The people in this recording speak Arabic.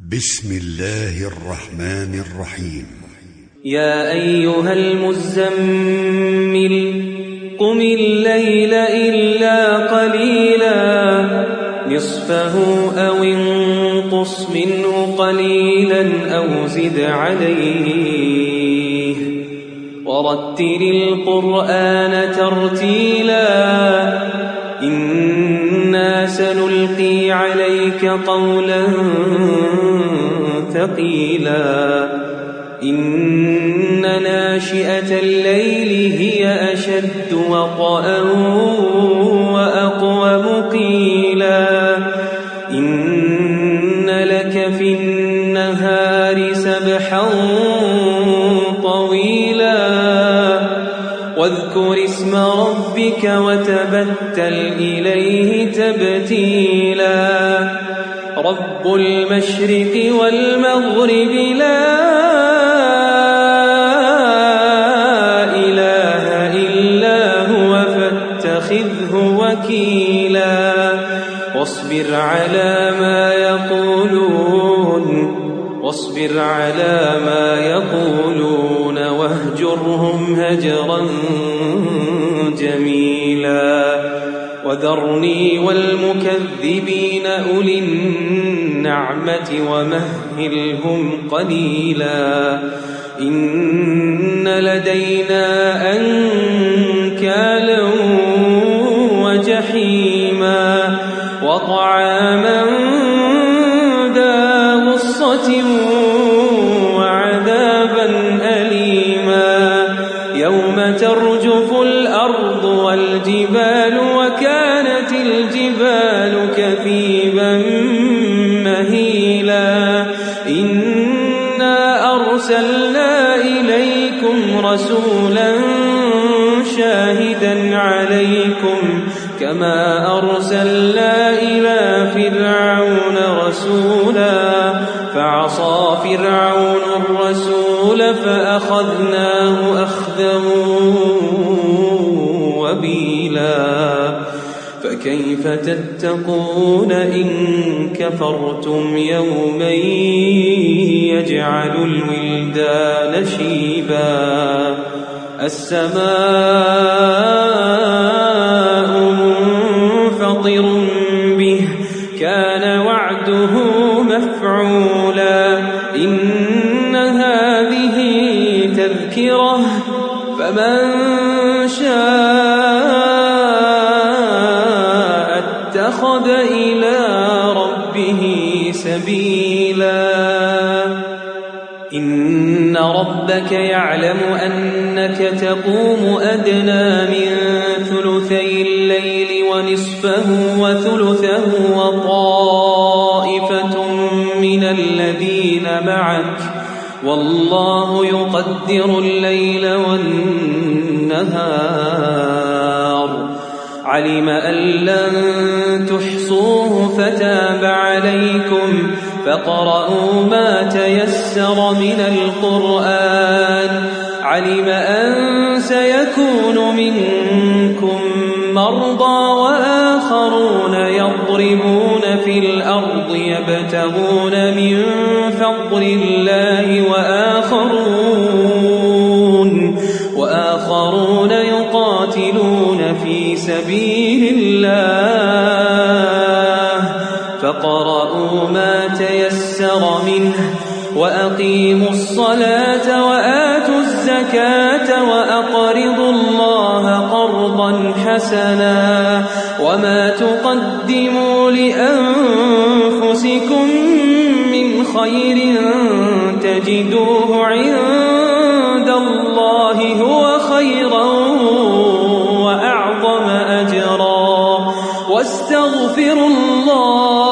بسم الله الرحمن الرحيم. يا أيها المزمل قم الليل إلا قليلا نصفه أو انقص منه قليلا أو زد عليه ورتل القرآن ترتيلا إنا سنلقي عليك قولا ثقيلا إن ناشئة الليل هي أشد وطئا وأقوم قيلا إن لك في النهار سبحا طويلا واذكر اسم ربك وتبتل إليه تبتيلا رب المشرق والمغرب لا إله إلا هو فاتخذه وكيلا واصبر على ما يقولون واهجرهم هجرا جميلا وذرني والمكذبين أولي النعمة ومهلهم قليلا إن لدينا أنكالا وجحيما وطعاما ذا غصة وعذابا أليما يوم ترجف الأرض والجبال وكانت الجبال كثيبا مهيلا إنا أرسلنا إليكم رسولا شاهدا عليكم كما أرسلنا إلى فرعون رسولا فعصى فرعون الرسول فأخذناه أخذا وبيلا فكيف تتقون إن كفرتم يوما يجعل الولدان شيبا السماء منفطر به كان وعده مفعولا إن هذه تذكرة فمن شاء اتخذ إلى ربه سبيلا إن ربك يعلم أنك تقوم أدنى من ثلثي الليل ونصفه وثلثه وطائفة من الذين معك والله يقدر الليل والنهار علم أن لن تحصوه فتاب عليكم فاقرؤوا ما تيسر من القرآن علم أن سيكون منكم مرضى وآخرون يضربون في الأرض يبتغون من فضل الله وآخرون يقاتلون في سبيل الله فاقرؤوا ما تيسر منه وأقيموا الصلاة وآتوا الزكاة وأقرضوا الله قرضا حسنا وما تقدموا لأنفسكم من خير تجدوه عند الله هو خيرا وأعظم أجرا واستغفروا الله